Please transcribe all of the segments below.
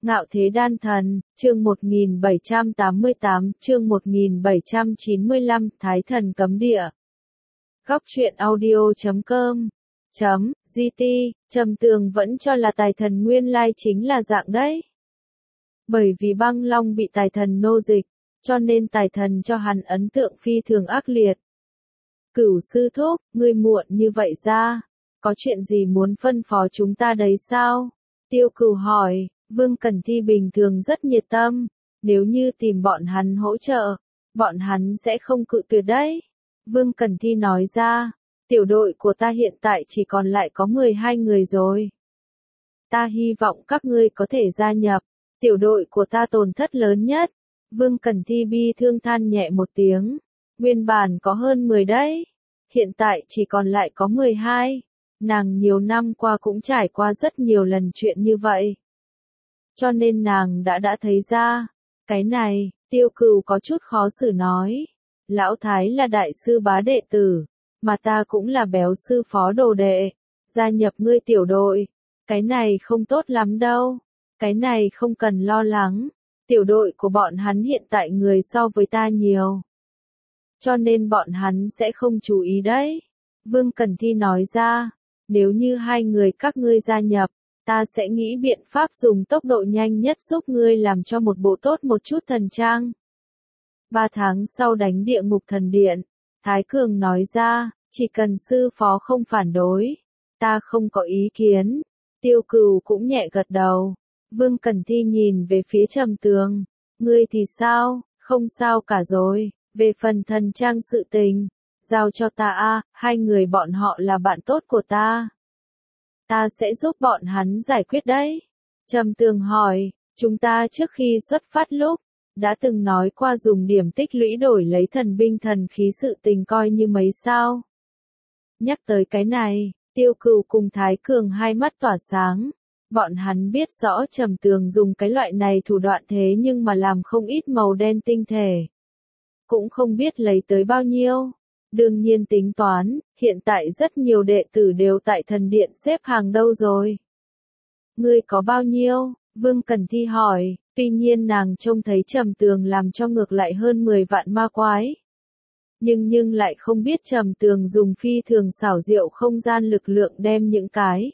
Ngạo Thế Đan Thần, chương 1788, chương 1795, Thái Thần Cấm Địa. Góc truyện audio.com GT, Trầm Tường vẫn cho là Tài Thần nguyên lai chính là dạng đấy. Bởi vì Băng Long bị Tài Thần nô dịch, cho nên Tài Thần cho hắn ấn tượng phi thường ác liệt. Cửu sư thúc, ngươi muộn như vậy ra, có chuyện gì muốn phân phó chúng ta đấy sao? Tiêu Cửu hỏi. Vương Cẩn Thi bình thường rất nhiệt tâm, nếu như tìm bọn hắn hỗ trợ, bọn hắn sẽ không cự tuyệt đấy. Vương Cẩn Thi nói ra, tiểu đội của ta hiện tại chỉ còn lại có 12 người rồi. Ta hy vọng các ngươi có thể gia nhập, tiểu đội của ta tổn thất lớn nhất. Vương Cẩn Thi bi thương than nhẹ một tiếng, nguyên bản có hơn 10 đấy, hiện tại chỉ còn lại có 12. Nàng nhiều năm qua cũng trải qua rất nhiều lần chuyện như vậy. Cho nên nàng đã thấy ra, cái này, Tiêu Cửu có chút khó xử nói. Lão Thái là đại sư bá đệ tử, mà ta cũng là béo sư phó đồ đệ, gia nhập ngươi tiểu đội, cái này không tốt lắm đâu, cái này không cần lo lắng, tiểu đội của bọn hắn hiện tại người so với ta nhiều. Cho nên bọn hắn sẽ không chú ý đấy. Vương Cẩn Thi nói ra, nếu như hai người các ngươi gia nhập, ta sẽ nghĩ biện pháp dùng tốc độ nhanh nhất giúp ngươi làm cho một bộ tốt một chút thần trang. 3 tháng sau đánh địa ngục thần điện, Thái Cường nói ra, chỉ cần sư phó không phản đối, ta không có ý kiến. Tiêu Cửu cũng nhẹ gật đầu. Vương Cẩn Thi nhìn về phía Trầm Tường, ngươi thì sao, không sao cả rồi, về phần thần trang sự tình, giao cho ta a, hai người bọn họ là bạn tốt của ta. Ta sẽ giúp bọn hắn giải quyết đấy. Trầm Tường hỏi, chúng ta trước khi xuất phát lúc, đã từng nói qua dùng điểm tích lũy đổi lấy thần binh thần khí sự tình coi như mấy sao. Nhắc tới cái này, Tiêu Cửu cùng Thái Cường hai mắt tỏa sáng. Bọn hắn biết rõ Trầm Tường dùng cái loại này thủ đoạn thế nhưng mà làm không ít màu đen tinh thể. Cũng không biết lấy tới bao nhiêu. Đương nhiên tính toán, hiện tại rất nhiều đệ tử đều tại thần điện xếp hàng đâu rồi. Ngươi có bao nhiêu? Vương Cẩn Thi hỏi, tuy nhiên nàng trông thấy Trầm Tường làm cho ngược lại hơn 10 vạn ma quái. Nhưng lại không biết Trầm Tường dùng phi thường xảo diệu không gian lực lượng đem những cái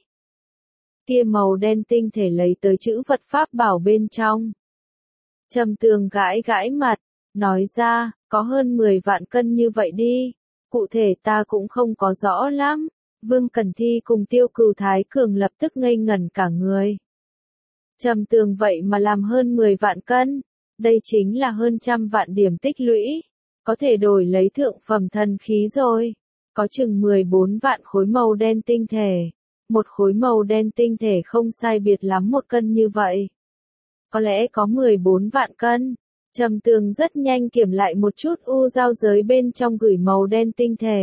kia màu đen tinh thể lấy tới chữ vật pháp bảo bên trong. Trầm Tường gãi gãi mặt, nói ra, có hơn 10 vạn cân như vậy đi. Cụ thể ta cũng không có rõ lắm. Vương Cẩn Thi cùng Tiêu Cửu Thái Cường lập tức ngây ngẩn cả người. Trầm Tường vậy mà làm hơn 10 vạn cân. Đây chính là hơn 100 vạn điểm tích lũy. Có thể đổi lấy thượng phẩm thần khí rồi. Có chừng 14 vạn khối màu đen tinh thể. Một khối màu đen tinh thể không sai biệt lắm 1 cân như vậy. Có lẽ có 14 vạn cân. Trầm Tường rất nhanh kiểm lại một chút u giao giới bên trong gửi màu đen tinh thể.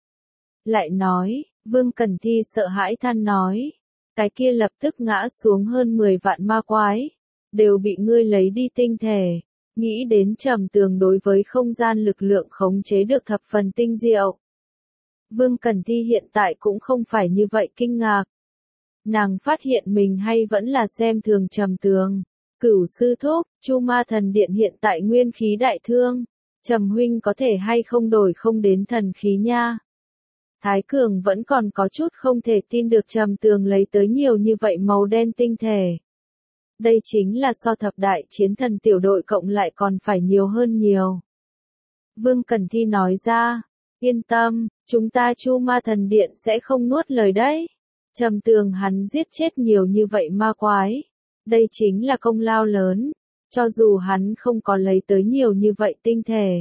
Lại nói, Vương Cẩn Thi sợ hãi than nói, cái kia lập tức ngã xuống hơn 10 vạn ma quái, đều bị ngươi lấy đi tinh thể. Nghĩ đến Trầm Tường đối với không gian lực lượng khống chế được thập phần tinh diệu. Vương Cẩn Thi hiện tại cũng không phải như vậy kinh ngạc. Nàng phát hiện mình hay vẫn là xem thường Trầm Tường. Cửu sư thúc, Chu Ma Thần Điện hiện tại nguyên khí đại thương, Trầm huynh có thể hay không đổi không đến thần khí nha. Thái Cường vẫn còn có chút không thể tin được Trầm Tường lấy tới nhiều như vậy màu đen tinh thể. Đây chính là so thập đại chiến thần tiểu đội cộng lại còn phải nhiều hơn nhiều. Vương Cẩn Thi nói ra, yên tâm, chúng ta Chu Ma Thần Điện sẽ không nuốt lời đấy. Trầm Tường hắn giết chết nhiều như vậy ma quái. Đây chính là công lao lớn, cho dù hắn không có lấy tới nhiều như vậy tinh thể.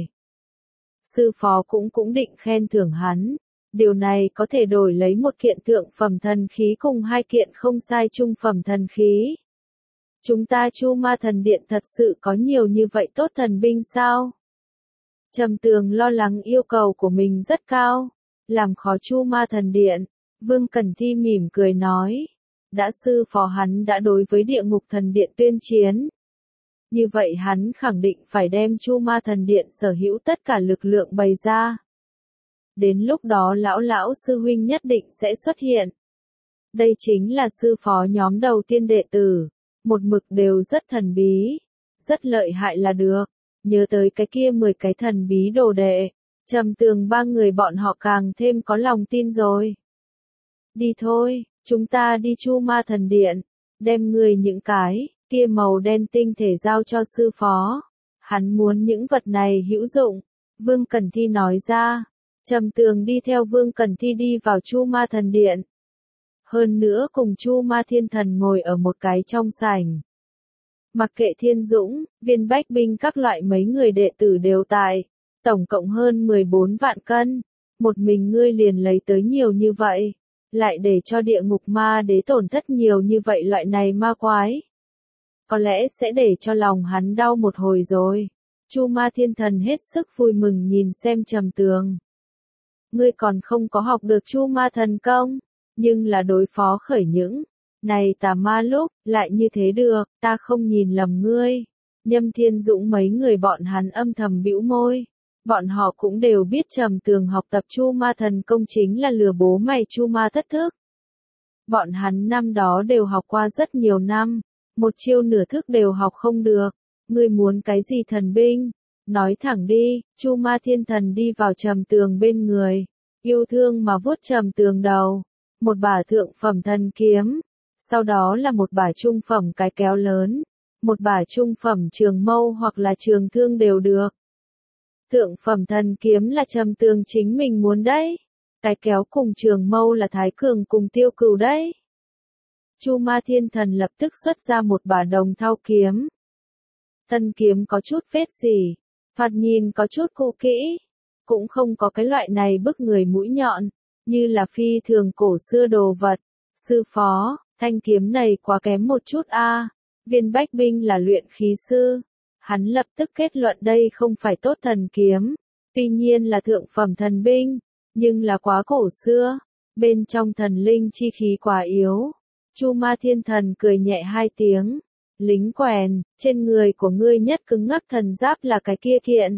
Sư phó cũng định khen thưởng hắn, điều này có thể đổi lấy 1 kiện thượng phẩm thần khí cùng 2 kiện không sai trung phẩm thần khí. Chúng ta Chu Ma Thần Điện thật sự có nhiều như vậy tốt thần binh sao? Trầm Tường lo lắng yêu cầu của mình rất cao, làm khó Chu Ma Thần Điện. Vương Cẩn Thi mỉm cười nói. Đã sư phó hắn đã đối với địa ngục thần điện tuyên chiến. Như vậy hắn khẳng định phải đem Chu Ma Thần Điện sở hữu tất cả lực lượng bày ra. Đến lúc đó lão sư huynh nhất định sẽ xuất hiện. Đây chính là sư phó nhóm đầu tiên đệ tử. một mực đều rất thần bí, rất lợi hại là được. Nhớ tới cái kia 10 cái thần bí đồ đệ, Trầm Tường ba người bọn họ càng thêm có lòng tin rồi. Đi thôi, chúng ta đi Chu Ma Thần Điện, đem người những cái kia màu đen tinh thể giao cho sư phó. Hắn muốn những vật này hữu dụng. Vương Cẩn Thi nói ra. Trầm Tường đi theo Vương Cẩn Thi đi vào Chu Ma Thần Điện. Hơn nữa cùng Chu Ma Thiên Thần ngồi ở một cái trong sảnh. Mặc kệ Thiên Dũng, Viên Bách Binh các loại mấy người đệ tử đều tại. Tổng cộng hơn 14 vạn cân. Một mình ngươi liền lấy tới nhiều như vậy. Lại để cho địa ngục ma đế tổn thất nhiều như vậy loại này ma quái. Có lẽ sẽ để cho lòng hắn đau một hồi rồi. Chu Ma Thiên Thần hết sức vui mừng nhìn xem Trầm Tường. Ngươi còn không có học được Chu Ma Thần Công, nhưng là đối phó khởi những này tà ma lúc, lại như thế được, ta không nhìn lầm ngươi. Nhâm Thiên Dũng mấy người bọn hắn âm thầm bĩu môi. Bọn họ cũng đều biết Trầm Tường học tập Chu Ma Thần Công chính là lừa bố mày Chu Ma thất thức. Bọn hắn năm đó đều học qua rất nhiều năm, một chiêu nửa thức đều học không được. Ngươi muốn cái gì thần binh? Nói thẳng đi. Chu Ma Thiên Thần đi vào Trầm Tường bên người, yêu thương mà vuốt Trầm Tường đầu. Một bả thượng phẩm thần kiếm, sau đó là một bả trung phẩm cái kéo lớn, một bả trung phẩm trường mâu hoặc là trường thương đều được. Thượng phẩm thần kiếm là Trầm Tường chính mình muốn đấy. Cái kéo cùng trường mâu là Thái Cường cùng Tiêu Cửu đấy. Chu Ma Thiên Thần lập tức xuất ra một bả đồng thau kiếm. Thân kiếm có chút vết rỉ, thoạt nhìn có chút cũ kỹ, cũng không có cái loại này bức người mũi nhọn, như là phi thường cổ xưa đồ vật. Sư phó, thanh kiếm này quá kém một chút a. Viên Bách Binh là luyện khí sư. Hắn lập tức kết luận đây không phải tốt thần kiếm, tuy nhiên là thượng phẩm thần binh, nhưng là quá cổ xưa, bên trong thần linh chi khí quá yếu. Chu Ma Thiên Thần cười nhẹ hai tiếng, lính quèn, trên người của ngươi nhất cứng ngắc thần giáp là cái kia kiện.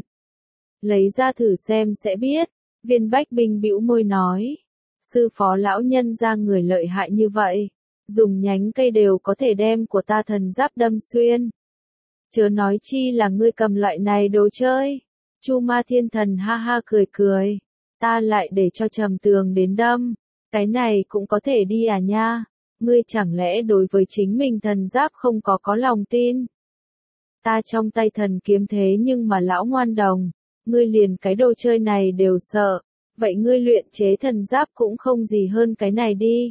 Lấy ra thử xem sẽ biết. Viên Bách Binh bĩu môi nói, sư phó lão nhân ra người lợi hại như vậy, dùng nhánh cây đều có thể đem của ta thần giáp đâm xuyên. Chớ nói chi là ngươi cầm loại này đồ chơi. Chu Ma Thiên Thần ha ha cười cười, ta lại để cho Trầm Tường đến đâm, cái này cũng có thể đi à nha. Ngươi chẳng lẽ đối với chính mình thần giáp không có lòng tin? Ta trong tay thần kiếm thế nhưng mà lão ngoan đồng, ngươi liền cái đồ chơi này đều sợ, vậy ngươi luyện chế thần giáp cũng không gì hơn cái này đi.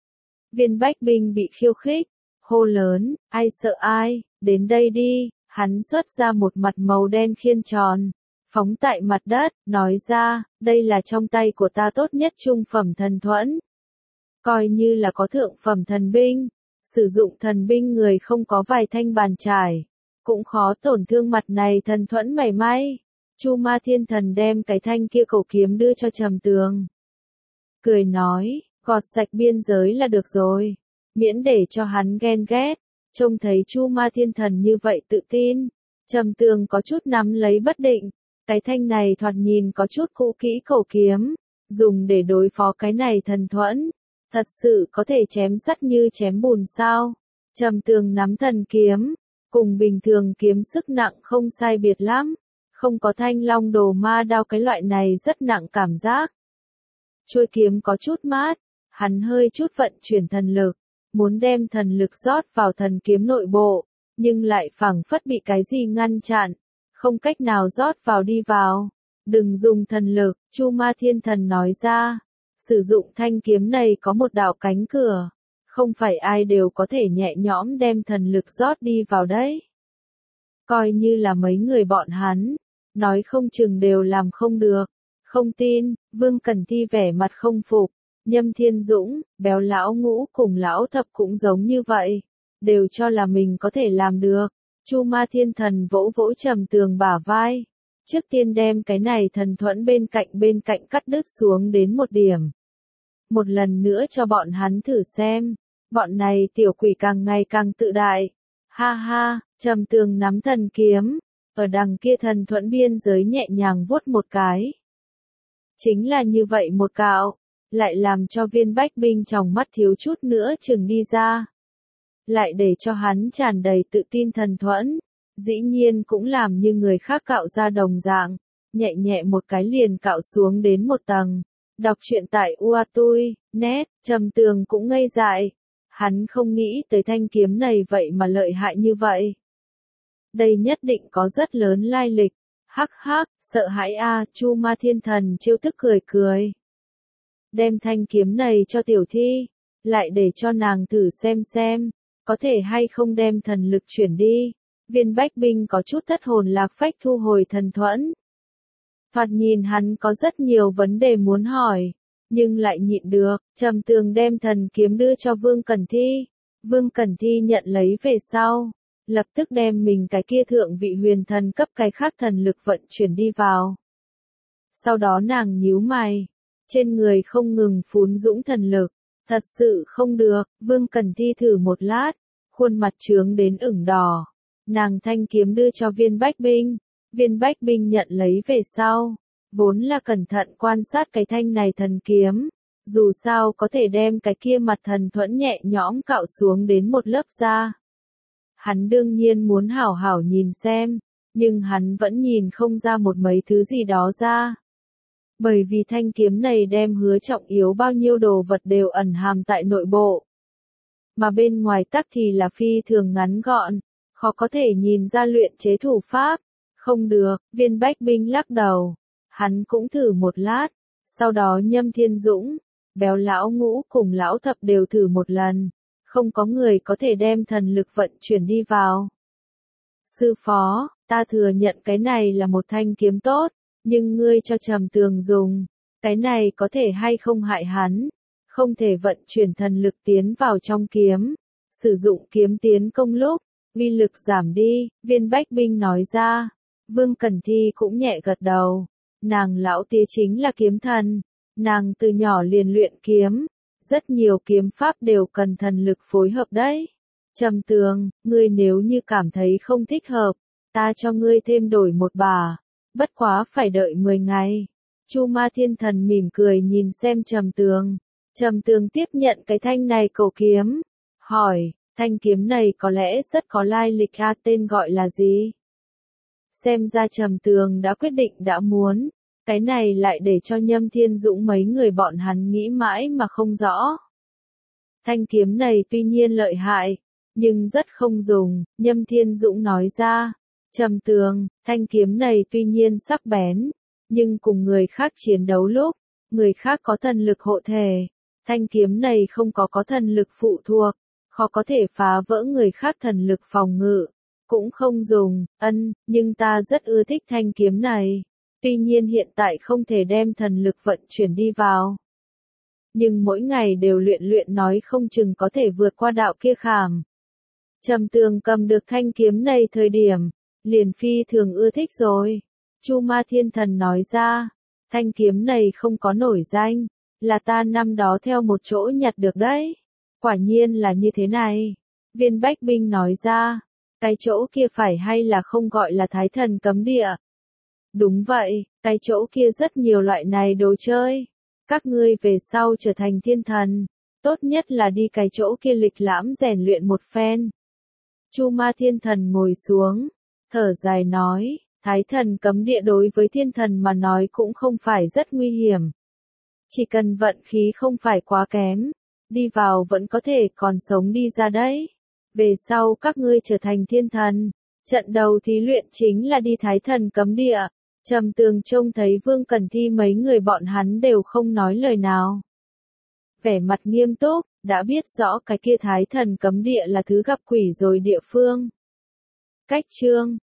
Viên Bách Binh bị khiêu khích, hô lớn, ai sợ ai, đến đây đi. Hắn xuất ra một mặt màu đen khiên tròn, phóng tại mặt đất, nói ra, đây là trong tay của ta tốt nhất trung phẩm thần thuẫn. Coi như là có thượng phẩm thần binh, sử dụng thần binh người không có vài thanh bàn chải, cũng khó tổn thương mặt này thần thuẫn mảy may. Chu Ma Thiên Thần đem cái thanh kia cổ kiếm đưa cho Trầm Tường. Cười nói, gọt sạch biên giới là được rồi, miễn để cho hắn ghen ghét. Trông thấy Chu Ma Thiên Thần như vậy tự tin, Trầm Tường có chút nắm lấy bất định. Cái thanh này thoạt nhìn có chút cũ kỹ cổ kiếm, dùng để đối phó cái này thần thuẫn, thật sự có thể chém sắt như chém bùn sao? Trầm Tường nắm thần kiếm, cùng bình thường kiếm sức nặng không sai biệt lắm, không có Thanh Long Đồ Ma Đao cái loại này rất nặng cảm giác. Chuôi kiếm có chút mát, hắn hơi chút vận chuyển thần lực, muốn đem thần lực rót vào thần kiếm nội bộ, nhưng lại phảng phất bị cái gì ngăn chặn, không cách nào rót vào đi vào. Đừng dùng thần lực, Chu Ma Thiên Thần nói ra. Sử dụng thanh kiếm này có một đạo cánh cửa, không phải ai đều có thể nhẹ nhõm đem thần lực rót đi vào đấy. Coi như là mấy người bọn hắn, nói không chừng đều làm không được. Không tin, Vương Cẩn Thi vẻ mặt không phục. Nhâm Thiên Dũng, Béo Lão Ngũ cùng Lão Thập cũng giống như vậy, đều cho là mình có thể làm được. Chu Ma Thiên Thần vỗ vỗ Trầm Tường bả vai, trước tiên đem cái này thần thuẫn bên cạnh cắt đứt xuống đến một điểm. Một lần nữa cho bọn hắn thử xem, bọn này tiểu quỷ càng ngày càng tự đại. Ha ha, Trầm Tường nắm thần kiếm, ở đằng kia thần thuẫn biên giới nhẹ nhàng vuốt một cái. Chính là như vậy một cạo, lại làm cho Viên Bách Binh trong mắt thiếu chút nữa chừng đi ra. lại để cho hắn tràn đầy tự tin thần thuẫn. Dĩ nhiên cũng làm như người khác cạo ra đồng dạng, nhẹ nhẹ một cái liền cạo xuống đến một tầng. Đọc truyện tại UaTui, net, Trầm Tường cũng ngây dại. Hắn không nghĩ tới thanh kiếm này vậy mà lợi hại như vậy. Đây nhất định có rất lớn lai lịch. Hắc hắc, sợ hãi a, Chu Ma Thiên Thần trêu tức cười cười. Đem thanh kiếm này cho tiểu thi, lại để cho nàng thử xem, có thể hay không đem thần lực chuyển đi. Viên Bách Binh có chút thất hồn lạc phách thu hồi thần thuẫn. Thoạt nhìn hắn có rất nhiều vấn đề muốn hỏi, nhưng lại nhịn được. Trầm Tường đem thần kiếm đưa cho Vương Cẩn Thi. Vương Cẩn Thi nhận lấy về sau, lập tức đem mình cái kia thượng vị huyền thần cấp cái khác thần lực vận chuyển đi vào. Sau đó nàng nhíu mày, trên người không ngừng phún dũng thần lực, thật sự không được. Vương Cẩn Thi thử một lát, khuôn mặt trướng đến ửng đỏ. Nàng thanh kiếm đưa cho Viên Bách Binh. Viên Bách Binh nhận lấy về sau, vốn là cẩn thận quan sát cái thanh này thần kiếm, dù sao có thể đem cái kia mặt thần thuẫn nhẹ nhõm cạo xuống đến một lớp da. Hắn đương nhiên muốn hảo hảo nhìn xem, nhưng hắn vẫn nhìn không ra một mấy thứ gì đó ra. Bởi vì thanh kiếm này đem hứa trọng yếu bao nhiêu đồ vật đều ẩn hàm tại nội bộ. Mà bên ngoài tắc thì là phi thường ngắn gọn, khó có thể nhìn ra luyện chế thủ pháp. Không được, Viên Bách Binh lắc đầu. Hắn cũng thử một lát, sau đó Nhâm Thiên Dũng, Béo Lão Ngũ cùng Lão Thập đều thử một lần. Không có người có thể đem thần lực vận chuyển đi vào. Sư phó, ta thừa nhận cái này là một thanh kiếm tốt, nhưng ngươi cho Trầm Tường dùng, cái này có thể hay không hại hắn, không thể vận chuyển thần lực tiến vào trong kiếm, sử dụng kiếm tiến công lúc, uy lực giảm đi. Viên Bách Binh nói ra. Vương Cẩn Thi cũng nhẹ gật đầu. Nàng lão tía chính là kiếm thần, nàng từ nhỏ liền luyện kiếm, rất nhiều kiếm pháp đều cần thần lực phối hợp đấy. Trầm Tường, ngươi nếu như cảm thấy không thích hợp, ta cho ngươi thêm đổi một bả, bất quá phải đợi 10 ngày. Chu Ma Thiên Thần mỉm cười nhìn xem Trầm Tường. Trầm Tường tiếp nhận cái thanh này cổ kiếm, hỏi, thanh kiếm này có lẽ rất có lai lịch a, tên gọi là gì? Xem ra Trầm Tường đã quyết định đã muốn, cái này lại để cho Nhâm Thiên Dũng mấy người bọn hắn nghĩ mãi mà không rõ. Thanh kiếm này tuy nhiên lợi hại, nhưng rất không dùng. Nhâm Thiên Dũng nói ra. Trầm Tường, thanh kiếm này tuy nhiên sắc bén, nhưng cùng người khác chiến đấu lúc, người khác có thần lực hộ thể, thanh kiếm này không có thần lực phụ thuộc, khó có thể phá vỡ người khác thần lực phòng ngự. Cũng không dùng, nhưng ta rất ưa thích thanh kiếm này. Tuy nhiên hiện tại không thể đem thần lực vận chuyển đi vào. Nhưng mỗi ngày đều luyện nói không chừng có thể vượt qua đạo kia khảm. Trầm Tường cầm được thanh kiếm này thời điểm, liền phi thường ưa thích rồi. Chu Ma Thiên Thần nói ra, thanh kiếm này không có nổi danh, là ta năm đó theo một chỗ nhặt được đấy. Quả nhiên là như thế này. Viên Bách Binh nói ra. Cái chỗ kia phải hay là không gọi là Thái Thần Cấm Địa? Đúng vậy, cái chỗ kia rất nhiều loại này đồ chơi. Các ngươi về sau trở thành thiên thần, tốt nhất là đi cái chỗ kia lịch lãm rèn luyện một phen. Chu Ma Thiên Thần ngồi xuống, thở dài nói, Thái Thần Cấm Địa đối với thiên thần mà nói cũng không phải rất nguy hiểm. Chỉ cần vận khí không phải quá kém, đi vào vẫn có thể còn sống đi ra đấy. Về sau các ngươi trở thành thiên thần, trận đầu thí luyện chính là đi Thái Thần Cấm Địa. Trầm Tường trông thấy Vương Cẩn Thi mấy người bọn hắn đều không nói lời nào. Vẻ mặt nghiêm túc, đã biết rõ cái kia Thái Thần Cấm Địa là thứ gặp quỷ rồi địa phương. Cách chương